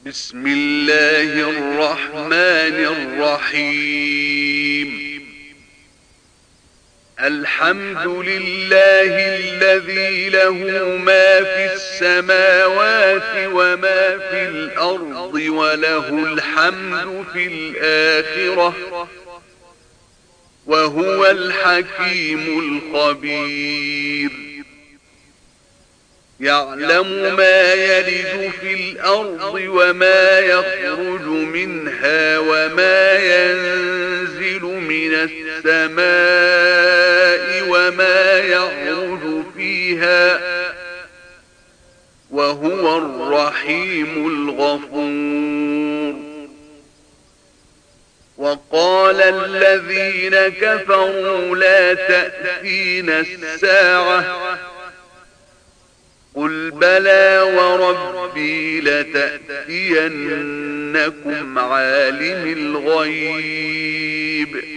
بسم الله الرحمن الرحيم. الحمد لله الذي له ما في السماوات وما في الأرض وله الحمد في الآخرة وهو الحكيم الخبير. يعلم ما يلج في الأرض وما يخرج منها وما ينزل من السماء وما يعرج فيها وهو الرحيم الغفور. وقال الذين كفروا لا تأتينا الساعة قل بلى وربي لتأتينكم عالم الغيب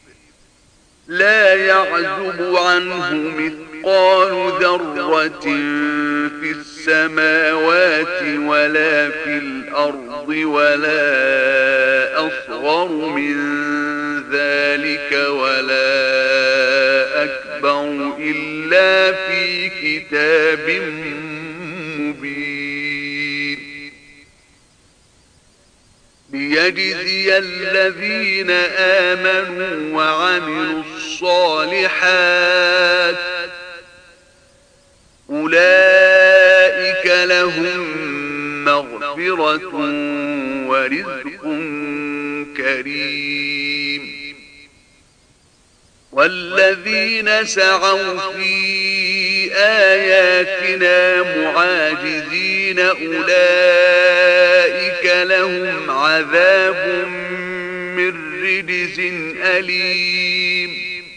لا يعزب عنه مثقال ذرة في السماوات ولا في الأرض ولا أصغر من ذلك ولا أكبر إلا في كتاب مبين. ليجزي الذين آمنوا وعملوا الصالحات أولئك لهم مغفرة ورزق كريم. والذين سعوا في آياتنا معاجزين أولئك لهم عذاب من رجز أليم.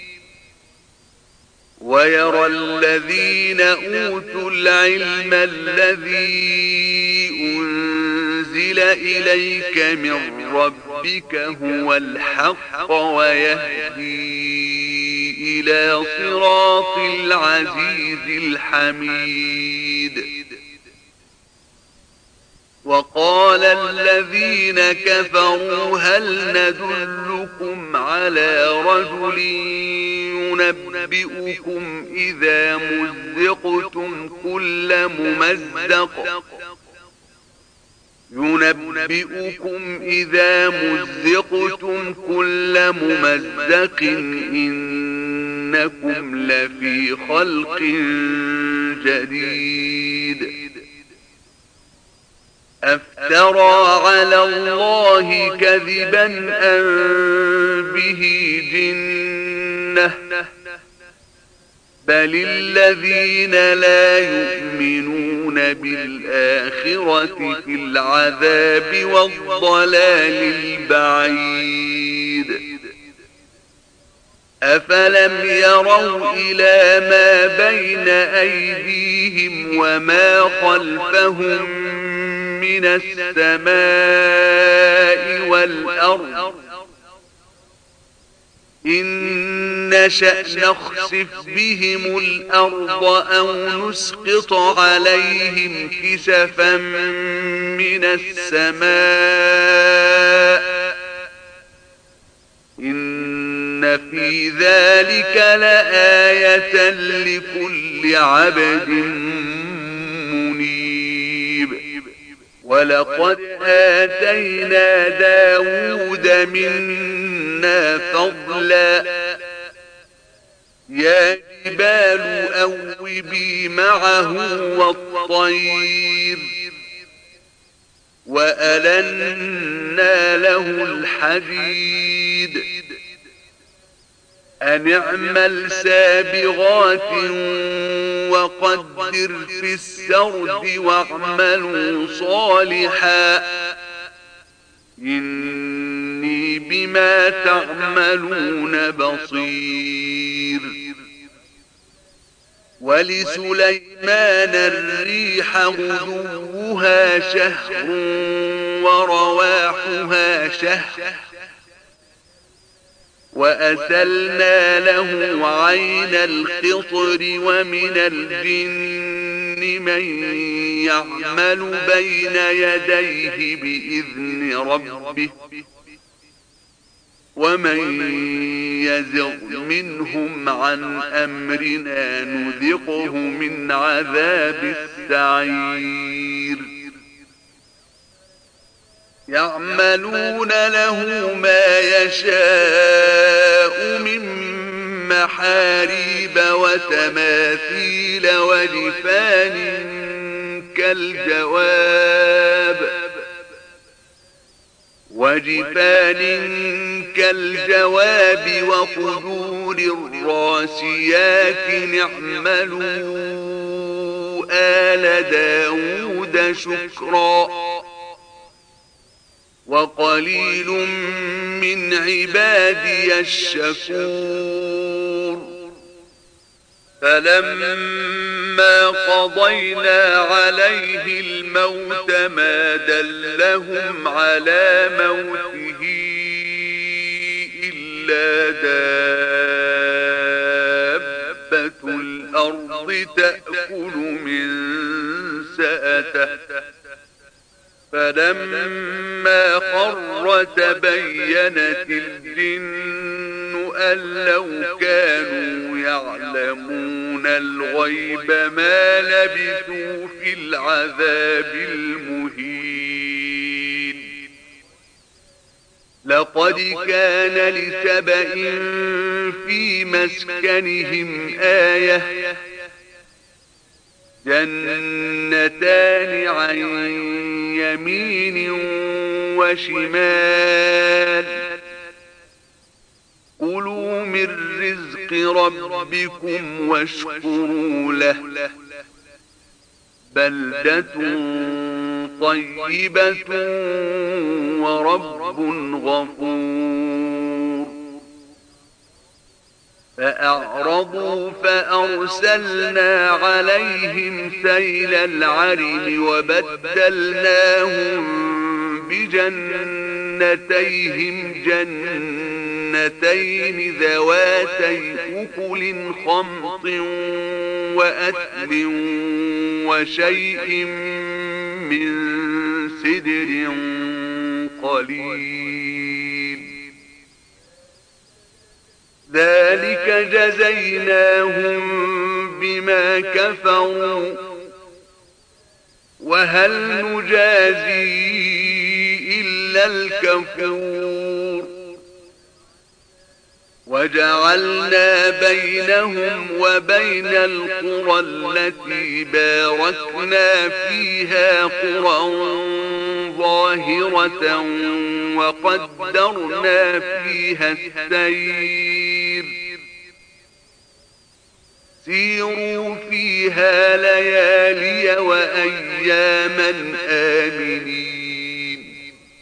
ويرى الذين أوتوا العلم الذي أنزل إليك من ربك هو الحق ويهدي إلى صراط العزيز الحميد. وقال الذين كفروا هل ندلكم على رجل ينبئكم إذا مزقتم كل ممزق إنكم لفي خلق جديد. أفترى على الله كذبا أم به جنة بل الذين لا يؤمنون بالآخرة في العذاب والضلال البعيد. أفلم يروا إلى ما بين أيديهم وما خلفهم من السماء والأرض إن نشأ نخسف بهم الأرض أو نسقط عليهم كسفا من السماء إن في ذلك لآية لكل عبد منيب. ولقد آتينا داود منا فضلا يا جبال أوبي معه والطير وألنا له الحديد أن اعمل سابغات وقدر في السرد واعملوا صالحا إني بما تعملون بصير. ولسليمان الريح غدوها شهر ورواحها شهر وأسلنا له عين الخطر ومن الجن من يعمل بين يديه بإذن ربه ومن يزغ منهم عن أمرنا نذقه من عذاب السعير يعملون له ما يشاء من محاريب وتماثيل وجفان كالجواب وقدور الراسيات اعملوا آل داود شكرا وقليل من عبادي الشكور فلما قضينا عليه الموت ما دلهم على موته إلا دابة الأرض تأكل من سأته فلما خر تبينت الجن أن لو كانوا يعلمون الغيب ما لبثوا في العذاب المهين لقد كان لسبإ في مسكنهم آية جنتان عن يمين وشمال كلوا من رزق ربكم واشكروا له بلدة طيبة ورب غفور فأعرضوا فأرسلنا عليهم سيل العرم وبدلناهم بجنتيهم جنتين ذواتي أكل خمط وأثل وشيء من سدر قليل ذلك جزيناهم بما كفروا وهل نجازي إلا الكفور وجعلنا بينهم وبين القرى التي باركنا فيها قرى ظاهرة وقدرنا فيها السير سيروا فيها ليالي وأياما آمنين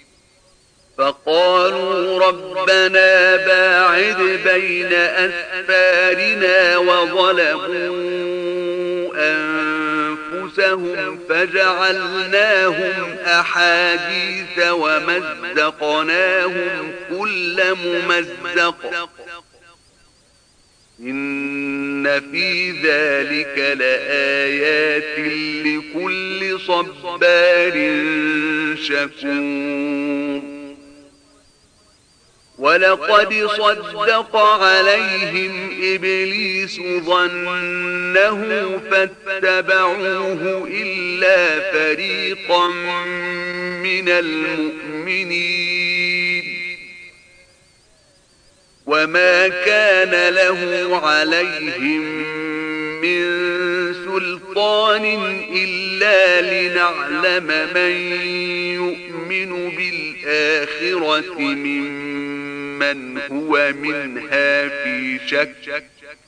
فقالوا ربنا باعد بين أسفارنا وظلموا أنفسهم فجعلناهم أحاديث ومزقناهم كل ممزق إن في ذلك لآيات لكل صبار شكور ولقد صدق عليهم إبليس ظنه فاتبعوه إلا فريقا من المؤمنين وما كان له عليهم من سلطان إلا لنعلم من يؤمن بالآخرة ممن هو منها في شك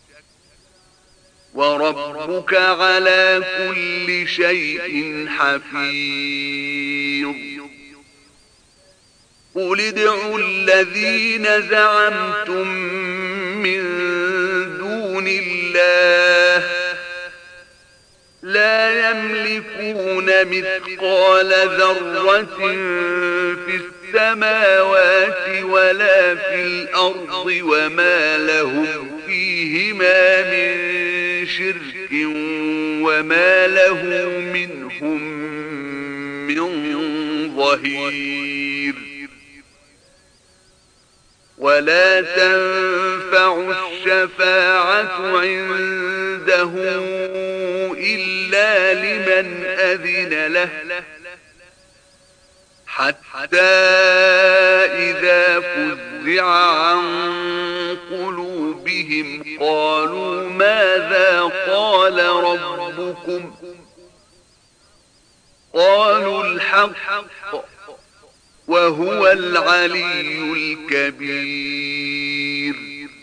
وربك على كل شيء حفيظ قل ادعوا الذين زعمتم من دون الله لا يملكون مثقال ذرة في السماوات ولا في الأرض وما لهم فيهما من شرك وما له منهم من ظهير ولا تنفع الشفاعة عنده إلا لمن أذن له حتى إذا فزع عن قلوبهم قالوا ماذا قال ربكم قالوا الحق وهو العلي الكبير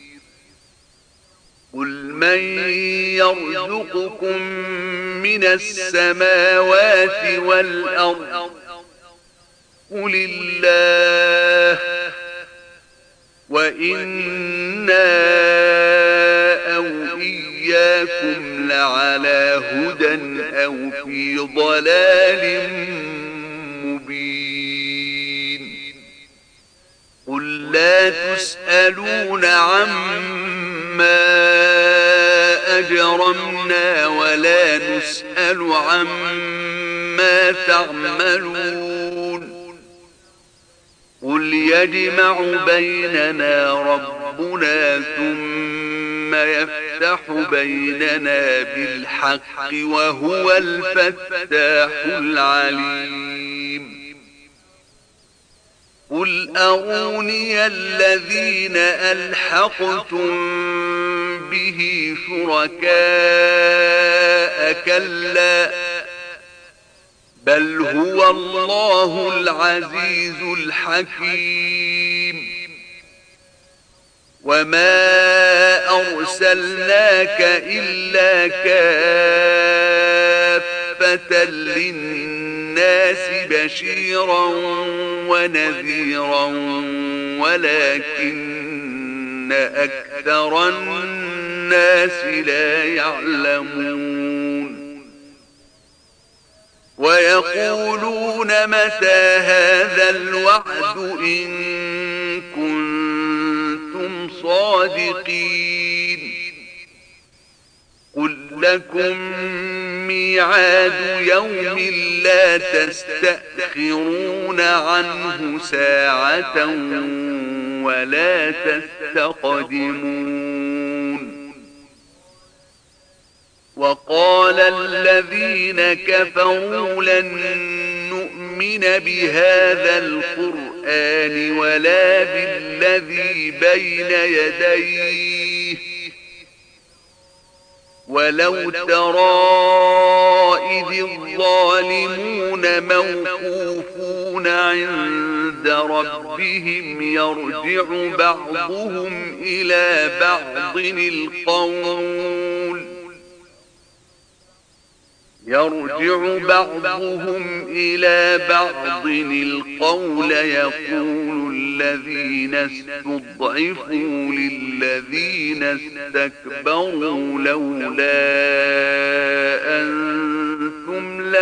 قل من يرزقكم من السماوات والأرض قل الله وإنا أو إياكم لعلى هدى أو في ضلال مبين قل لا تسألون عما أجرمنا ولا نسأل عما تعملون قل يجمع بيننا ربنا ثم يفتح بيننا بالحق وهو الفتاح العليم قل أروني الذين ألحقتم به شركاء كلا بل هو الله العزيز الحكيم وما أرسلناك إلا كافة للناس بشيرا ونذيرا ولكن أكثر الناس لا يعلمون ويقولون متى هذا الوعد إن كنتم صادقين قل لكم ميعاد يوم لا تستأخرون عنه ساعة ولا تستقدمون وقال الذين كفروا لن نؤمن بهذا القرآن ولا بالذي بين يديه ولو ترى إذ الظالمون موقوفون عند ربهم يرجع بعضهم إلى بعض القول يقول الذين استضعفوا للذين استكبروا لولا أنتم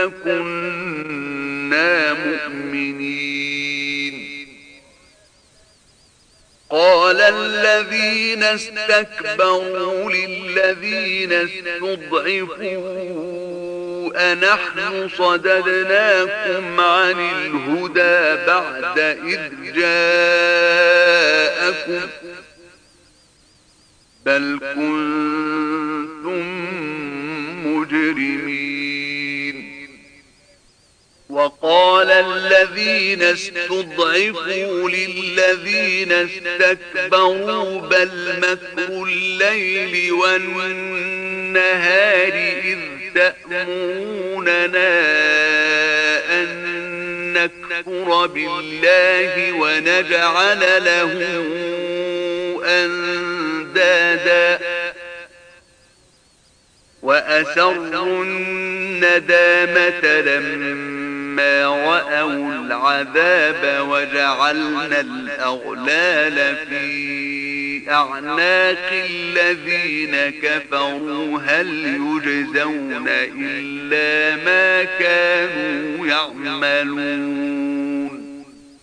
لكنا مؤمنين قال الذين استكبروا للذين استضعفوا أنحن صددناكم عن الهدى بعد إذ جاءكم بل كنتم مجرمين وقال الذين استضعفوا للذين استكبروا بل مكر الليل والنهار إذ تأمروننا أن نكفر بالله ونجعل له أندادا وأسروا الندامة لما رأوا العذاب وجعلنا الأغلال في أعناق الذين كفروا هل يجزون إلا ما كانوا يعملون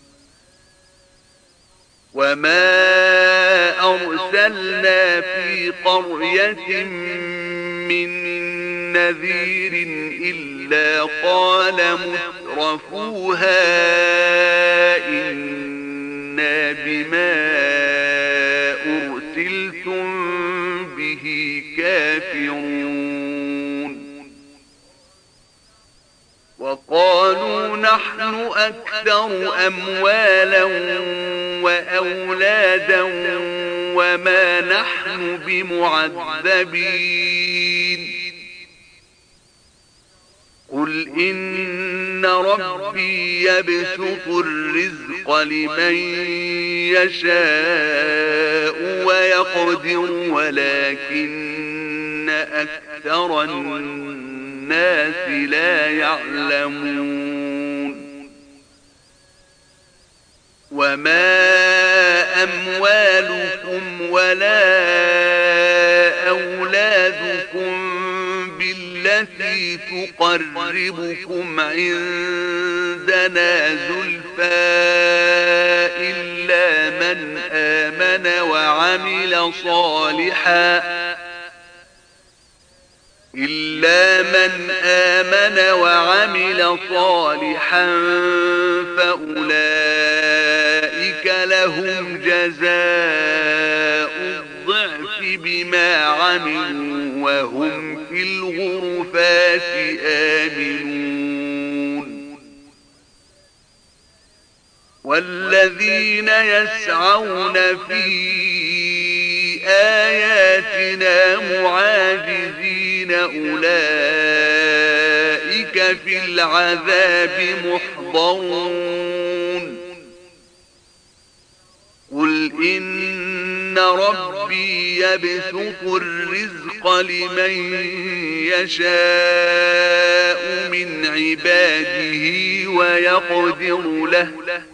وما أرسلنا في قرية من نذير إلا قال مترفوها إنا بما أرسلتم به كافرون وقالوا نحن أكثر أموالا وأولادا وما نحن بمعذبين قل إن ربي يبسط الرزق لمن يشاء ويقدر ولكن أكثر الناس لا يعلمون وما أموالكم ولا أولادكم بالتي تقربكم عندنا زلفى إلا من آمن وعمل صالحا فأولئك لهم جزاء الضعف بما عملوا وهم في الغرفات آمنون والذين يسعون في آياتنا معاجزين أولئك في العذاب محضرون قل إن ربي يبسط الرزق لمن يشاء من عباده ويقدر له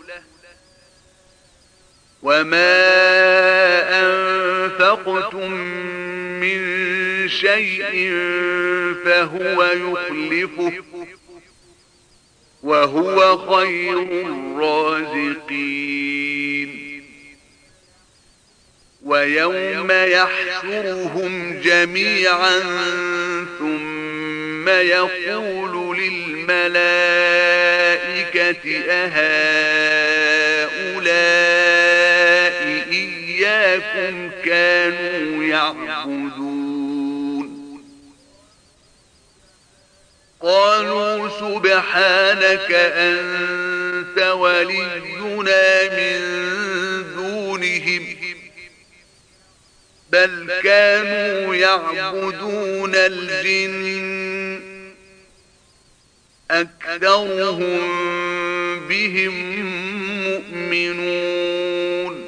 وما أنفقتم من شيء فهو يخلفه وهو خير الرازقين ويوم يحشرهم جميعا ثم يقول للملائكة أهؤلاء إياكم كانوا يعبدون قالوا سبحانك أنت ولينا من دونهم بل كانوا يعبدون الجن أكثرهم بهم مؤمنون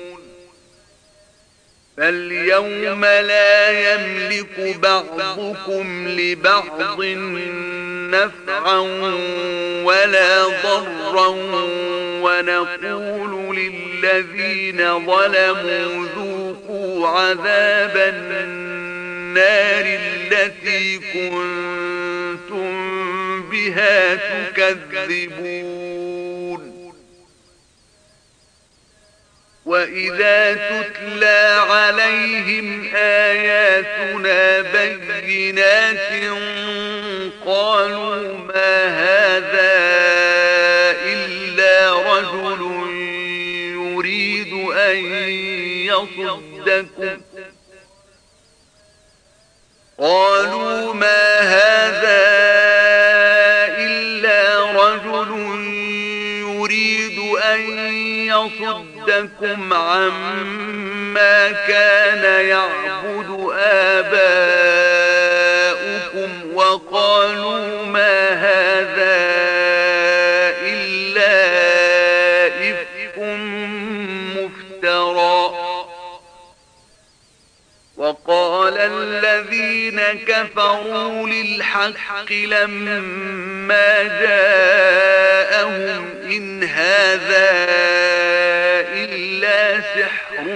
فاليوم لا يملك بعضكم لبعض نفعا ولا ضرا ونقول للذين ظلموا ذوقوا عذاب النار التي كنتم بها تكذبون وإذا تتلى عليهم آياتنا بينات قالوا ما هذا إلا رجل يريد أن يصدكم عما كان يعبد آباؤكم وقالوا ما هذا إلا إفك مفترى وقال الذين كفروا للحق لما جاءهم إن هذا إلا سحر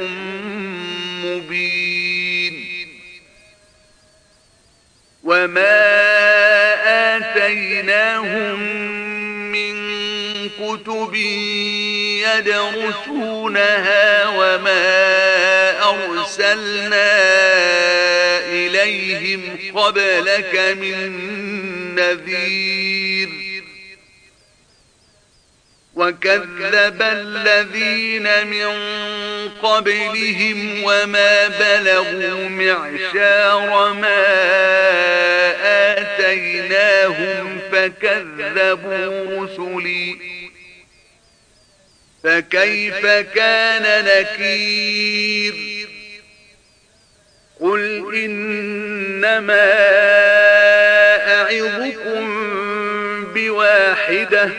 مبين وما آتيناهم من كتب يدرسونها وما أرسلنا إليهم قبلك من نذير وكذب الذين من قبلهم وما بلغوا معشار ما آتيناهم فكذبوا رسلي فكيف كان نكير قل إنما أعظكم بواحدة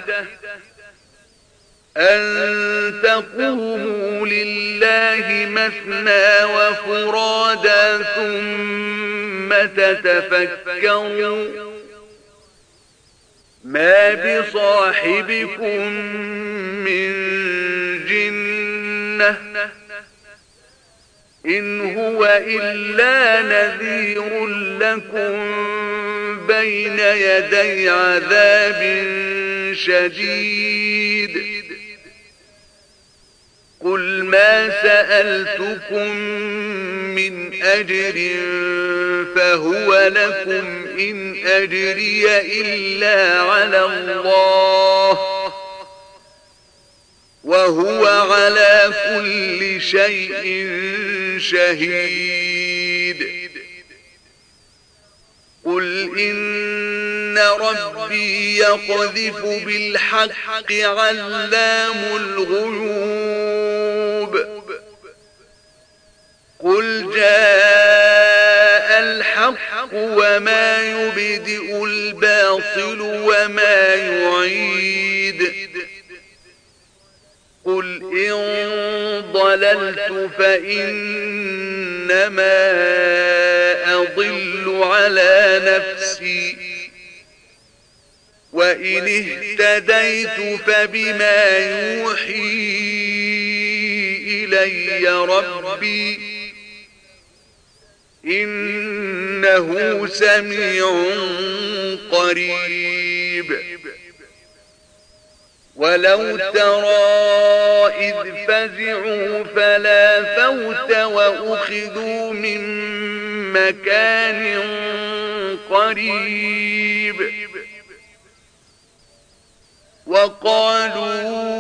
أن تقوموا لله مثنى وفرادا ثم تتفكروا ما بصاحبكم من جنة إن هو إلا نذير لكم بين يدي عذاب شديد قل ما سألتكم من أجر فهو لكم إن أجري إلا على الله وهو على كل شيء شهيد قل إن ربي يقذف بالحق علام الغيوب قل جاء الحق وما يبدئ الباطل وما يعيد قل إن ضللت فإنما أضل على نفسي وإن اهتديت فبما يوحي إلي ربي إنه سميع قريب ولو ترى إذ فزعوا فلا فوت وأخذوا من مكان قريب وقالوا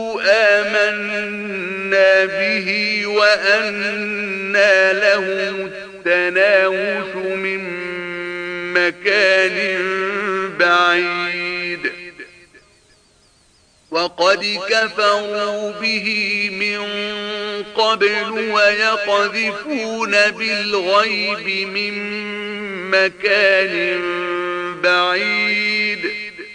آمنا به وأنى لهم التناوش من مكان بعيد وقد كفروا به من قبل ويقذفون بالغيب من مكان بعيد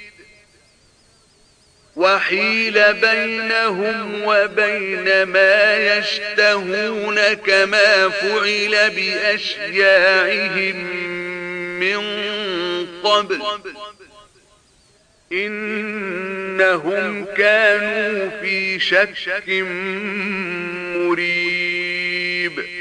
وحيل بينهم وبين ما يشتهون كما فعل بأشياعهم من قبل إنهم كانوا في شك مريب